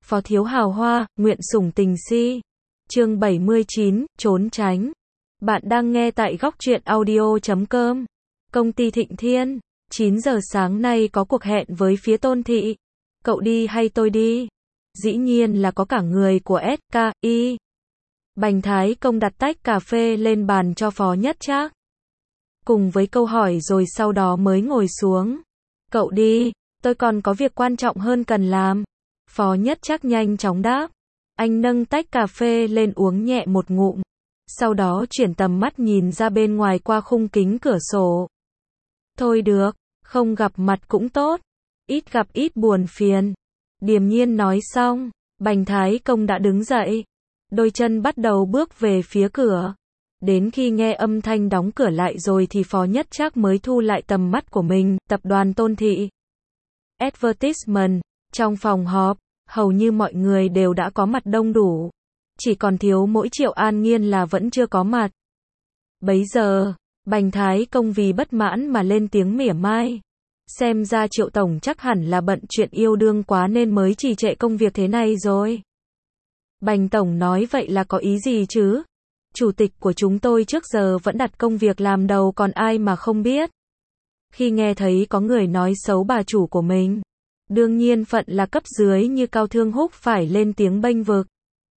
Phó thiếu hào hoa, nguyện sủng tình si. Chương 79, trốn tránh. Bạn đang nghe tại góc truyện audio.com. Công ty Thịnh Thiên. 9 giờ sáng nay có cuộc hẹn với phía Tôn Thị. Cậu đi hay tôi đi? Dĩ nhiên là có cả người của SKI. Bành Thái Công đặt tách cà phê lên bàn cho Phó Nhất Trác. Cùng với câu hỏi rồi sau đó mới ngồi xuống. Cậu đi, tôi còn có việc quan trọng hơn cần làm. Phó Nhất Trác nhanh chóng đáp. Anh nâng tách cà phê lên uống nhẹ một ngụm. Sau đó chuyển tầm mắt nhìn ra bên ngoài qua khung kính cửa sổ. Thôi được, không gặp mặt cũng tốt. Ít gặp ít buồn phiền. Điềm nhiên nói xong, Bành Thái Công đã đứng dậy. Đôi chân bắt đầu bước về phía cửa. Đến khi nghe âm thanh đóng cửa lại rồi thì Phó Nhất Trác mới thu lại tầm mắt của mình. Tập đoàn Tôn Thị. Advertisement. Trong phòng họp, hầu như mọi người đều đã có mặt đông đủ. Chỉ còn thiếu mỗi Triệu An Nghiên là vẫn chưa có mặt. Bấy giờ, Bành Thái Công vì bất mãn mà lên tiếng mỉa mai. Xem ra Triệu Tổng chắc hẳn là bận chuyện yêu đương quá nên mới trì trệ công việc thế này rồi. Bành Tổng nói vậy là có ý gì chứ? Chủ tịch của chúng tôi trước giờ vẫn đặt công việc làm đầu còn ai mà không biết. Khi nghe thấy có người nói xấu bà chủ của mình, đương nhiên phận là cấp dưới như Cao Thương Húc phải lên tiếng bênh vực.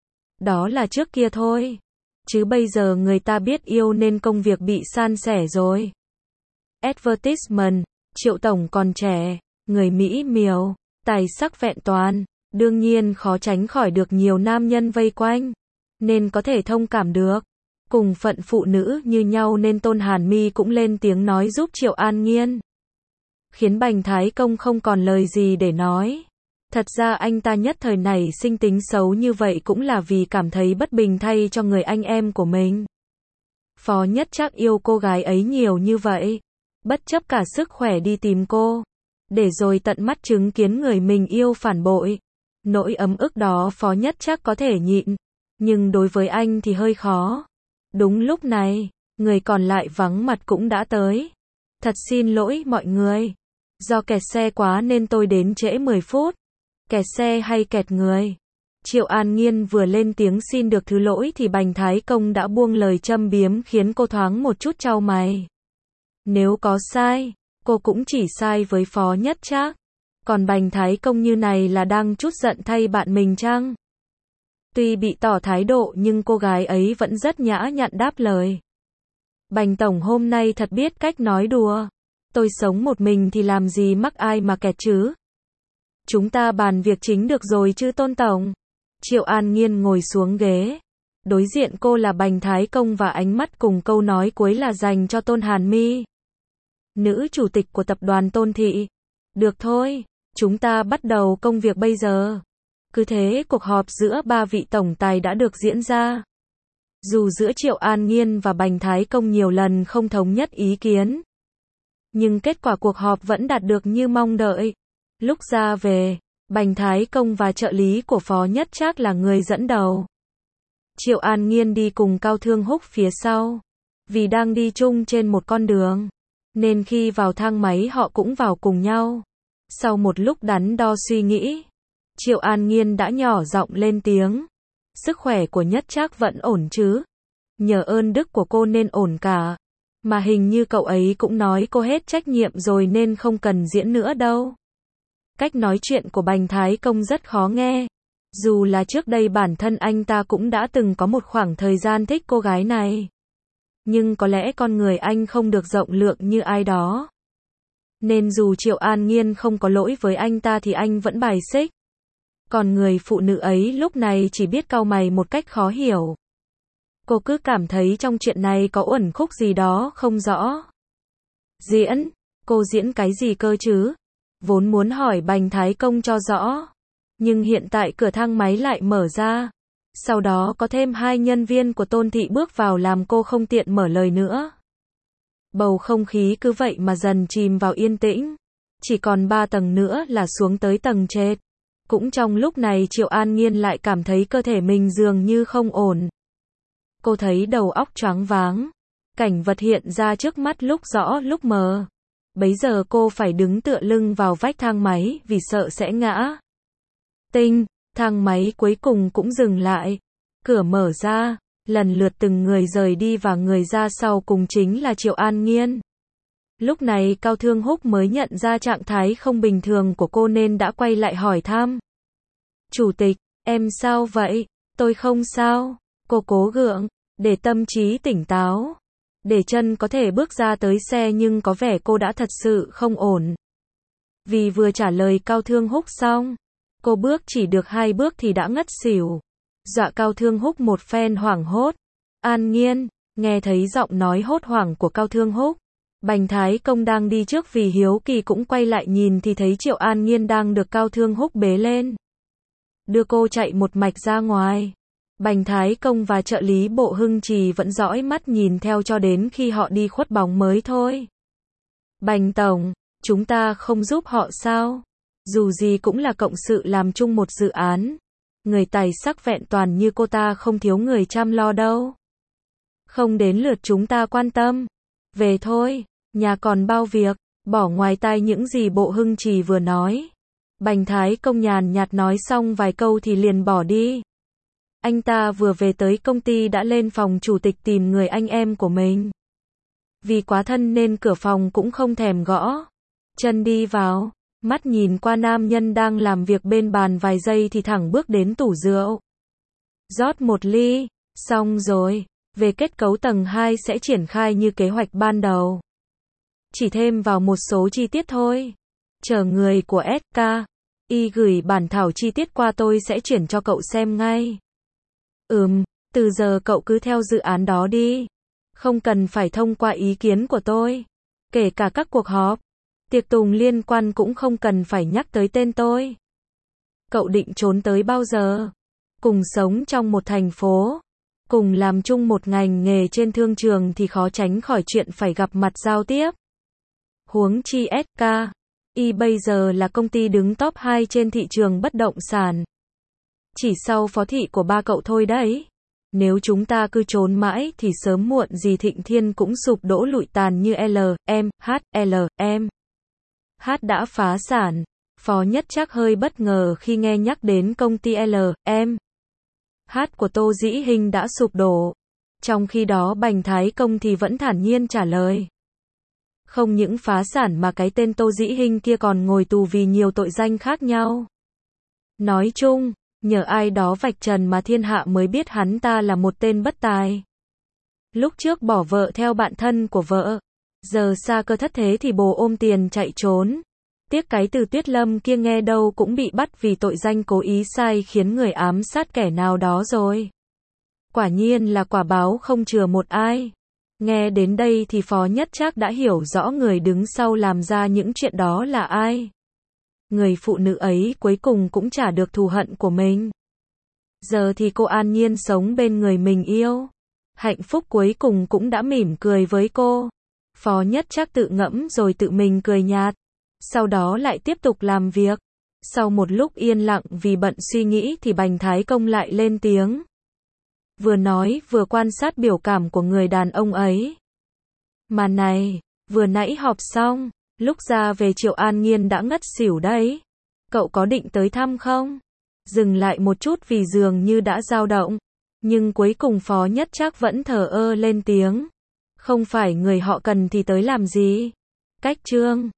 Đó là trước kia thôi. Chứ bây giờ người ta biết yêu nên công việc bị san sẻ rồi. Advertisement, Triệu Tổng còn trẻ, người Mỹ miều, tài sắc vẹn toàn, đương nhiên khó tránh khỏi được nhiều nam nhân vây quanh, nên có thể thông cảm được. Cùng phận phụ nữ như nhau nên Tôn Hàn My cũng lên tiếng nói giúp Triệu An Nghiên. Khiến Bành Thái Công không còn lời gì để nói. Thật ra anh ta nhất thời này sinh tính xấu như vậy cũng là vì cảm thấy bất bình thay cho người anh em của mình. Phó Nhất Trác yêu cô gái ấy nhiều như vậy, bất chấp cả sức khỏe đi tìm cô, để rồi tận mắt chứng kiến người mình yêu phản bội. Nỗi ấm ức đó Phó Nhất Trác có thể nhịn, nhưng đối với anh thì hơi khó. Đúng lúc này, người còn lại vắng mặt cũng đã tới. Thật xin lỗi mọi người. Do kẹt xe quá nên tôi đến trễ 10 phút. Kẹt xe hay kẹt người? Triệu An Nghiên vừa lên tiếng xin được thứ lỗi thì Bành Thái Công đã buông lời châm biếm khiến cô thoáng một chút chau mày. Nếu có sai, cô cũng chỉ sai với Phó Nhất Trác. Còn Bành Thái Công như này là đang trút giận thay bạn mình chăng? Tuy bị tỏ thái độ nhưng cô gái ấy vẫn rất nhã nhặn đáp lời. Bành Tổng hôm nay thật biết cách nói đùa. Tôi sống một mình thì làm gì mắc ai mà kẹt chứ? Chúng ta bàn việc chính được rồi chứ Tôn Tổng. Triệu An Nghiên ngồi xuống ghế. Đối diện cô là Bành Thái Công và ánh mắt cùng câu nói cuối là dành cho Tôn Hàn My. Nữ chủ tịch của tập đoàn Tôn Thị. Được thôi, chúng ta bắt đầu công việc bây giờ. Cứ thế cuộc họp giữa ba vị tổng tài đã được diễn ra. Dù giữa Triệu An Nghiên và Bành Thái Công nhiều lần không thống nhất ý kiến, nhưng kết quả cuộc họp vẫn đạt được như mong đợi. Lúc ra về, Bành Thái Công và trợ lý của Phó Nhất Trác là người dẫn đầu. Triệu An Nghiên đi cùng Cao Thương Húc phía sau. Vì đang đi chung trên một con đường, nên khi vào thang máy họ cũng vào cùng nhau. Sau một lúc đắn đo suy nghĩ, Triệu An Nghiên đã nhỏ giọng lên tiếng. Sức khỏe của Nhất Trác vẫn ổn chứ? Nhờ ơn đức của cô nên ổn cả. Mà hình như cậu ấy cũng nói cô hết trách nhiệm rồi nên không cần diễn nữa đâu. Cách nói chuyện của Bành Thái Công rất khó nghe. Dù là trước đây bản thân anh ta cũng đã từng có một khoảng thời gian thích cô gái này. Nhưng có lẽ con người anh không được rộng lượng như ai đó. Nên dù Triệu An Nghiên không có lỗi với anh ta thì anh vẫn bài xích. Còn người phụ nữ ấy lúc này chỉ biết cau mày một cách khó hiểu. Cô cứ cảm thấy trong chuyện này có uẩn khúc gì đó không rõ. Diễn? Cô diễn cái gì cơ chứ? Vốn muốn hỏi Bành Thái Công cho rõ. Nhưng hiện tại cửa thang máy lại mở ra. Sau đó có thêm 2 nhân viên của Tôn Thị bước vào làm cô không tiện mở lời nữa. Bầu không khí cứ vậy mà dần chìm vào yên tĩnh. Chỉ còn 3 tầng nữa là xuống tới tầng trệt. Cũng trong lúc này Triệu An Nghiên lại cảm thấy cơ thể mình dường như không ổn. Cô thấy đầu óc choáng váng. Cảnh vật hiện ra trước mắt lúc rõ lúc mờ. Bấy giờ cô phải đứng tựa lưng vào vách thang máy vì sợ sẽ ngã. Tinh, Thang máy cuối cùng cũng dừng lại. Cửa mở ra, lần lượt từng người rời đi và người ra sau cùng chính là Triệu An Nhiên. Lúc này Cao Thương Húc mới nhận ra trạng thái không bình thường của cô nên đã quay lại hỏi thăm. Chủ tịch, em sao vậy? Tôi không sao. Cô cố gượng, để tâm trí tỉnh táo. Để chân có thể bước ra tới xe nhưng có vẻ cô đã thật sự không ổn. Vì vừa trả lời Cao Thương Húc xong, cô bước chỉ được 2 bước thì đã ngất xỉu. Dọa Cao Thương Húc một phen hoảng hốt. An Nhiên, nghe thấy giọng nói hốt hoảng của Cao Thương Húc. Bành Thái Công đang đi trước vì hiếu kỳ cũng quay lại nhìn thì thấy Triệu An Nhiên đang được Cao Thương Húc bế lên. Đưa cô chạy một mạch ra ngoài. Bành Thái Công và trợ lý Bộ Hưng Trì vẫn dõi mắt nhìn theo cho đến khi họ đi khuất bóng mới thôi. Bành Tổng, chúng ta không giúp họ sao? Dù gì cũng là cộng sự làm chung một dự án. Người tài sắc vẹn toàn như cô ta không thiếu người chăm lo đâu. Không đến lượt chúng ta quan tâm. Về thôi, nhà còn bao việc. Bỏ ngoài tai những gì Bộ Hưng Trì vừa nói. Bành Thái Công nhàn nhạt nói xong vài câu thì liền bỏ đi. Anh ta vừa về tới công ty đã lên phòng chủ tịch tìm người anh em của mình. Vì quá thân nên cửa phòng cũng không thèm gõ. Chân đi vào, mắt nhìn qua nam nhân đang làm việc bên bàn vài giây thì thẳng bước đến tủ rượu. Rót một ly, xong rồi, về kết cấu tầng 2 sẽ triển khai như kế hoạch ban đầu. Chỉ thêm vào một số chi tiết thôi. Chờ người của SK Y gửi bản thảo chi tiết qua tôi sẽ chuyển cho cậu xem ngay. Từ giờ cậu cứ theo dự án đó đi. Không cần phải thông qua ý kiến của tôi. Kể cả các cuộc họp, tiệc tùng liên quan cũng không cần phải nhắc tới tên tôi. Cậu định trốn tới bao giờ? Cùng sống trong một thành phố, cùng làm chung một ngành nghề trên thương trường thì khó tránh khỏi chuyện phải gặp mặt giao tiếp. Huống chi SK Y bây giờ là công ty đứng top 2 trên thị trường bất động sản. Chỉ sau phó thị của ba cậu thôi đấy. Nếu chúng ta cứ trốn mãi thì sớm muộn gì Thịnh Thiên cũng sụp đổ lụi tàn như LM đã phá sản. Phó Nhất Trác hơi bất ngờ khi nghe nhắc đến công ty LM của Tô Dĩ Hinh đã sụp đổ. Trong khi đó Bành Thái Công thì vẫn thản nhiên trả lời. Không những phá sản mà cái tên Tô Dĩ Hinh kia còn ngồi tù vì nhiều tội danh khác nhau. Nói chung, nhờ ai đó vạch trần mà thiên hạ mới biết hắn ta là một tên bất tài. Lúc trước bỏ vợ theo bạn thân của vợ, giờ xa cơ thất thế thì bồ ôm tiền chạy trốn. Tiếc cái Từ Tuyết Lâm kia nghe đâu cũng bị bắt vì tội danh cố ý sai khiến người ám sát kẻ nào đó rồi. Quả nhiên là quả báo không chừa một ai. Nghe đến đây thì Phó Nhất Trác đã hiểu rõ người đứng sau làm ra những chuyện đó là ai. Người phụ nữ ấy cuối cùng cũng trả được thù hận của mình. Giờ thì cô an nhiên sống bên người mình yêu. Hạnh phúc cuối cùng cũng đã mỉm cười với cô. Phó Nhất Trác tự ngẫm rồi tự mình cười nhạt. Sau đó lại tiếp tục làm việc. Sau một lúc yên lặng vì bận suy nghĩ thì Bành Thái Công lại lên tiếng. Vừa nói vừa quan sát biểu cảm của người đàn ông ấy. Mà này, vừa nãy họp xong, lúc ra về Triệu An Nhiên đã ngất xỉu đấy. Cậu có định tới thăm không? Dừng lại một chút vì dường như đã dao động. Nhưng cuối cùng Phó Nhất Trác vẫn thờ ơ lên tiếng. Không phải người họ cần thì tới làm gì? Cách trương.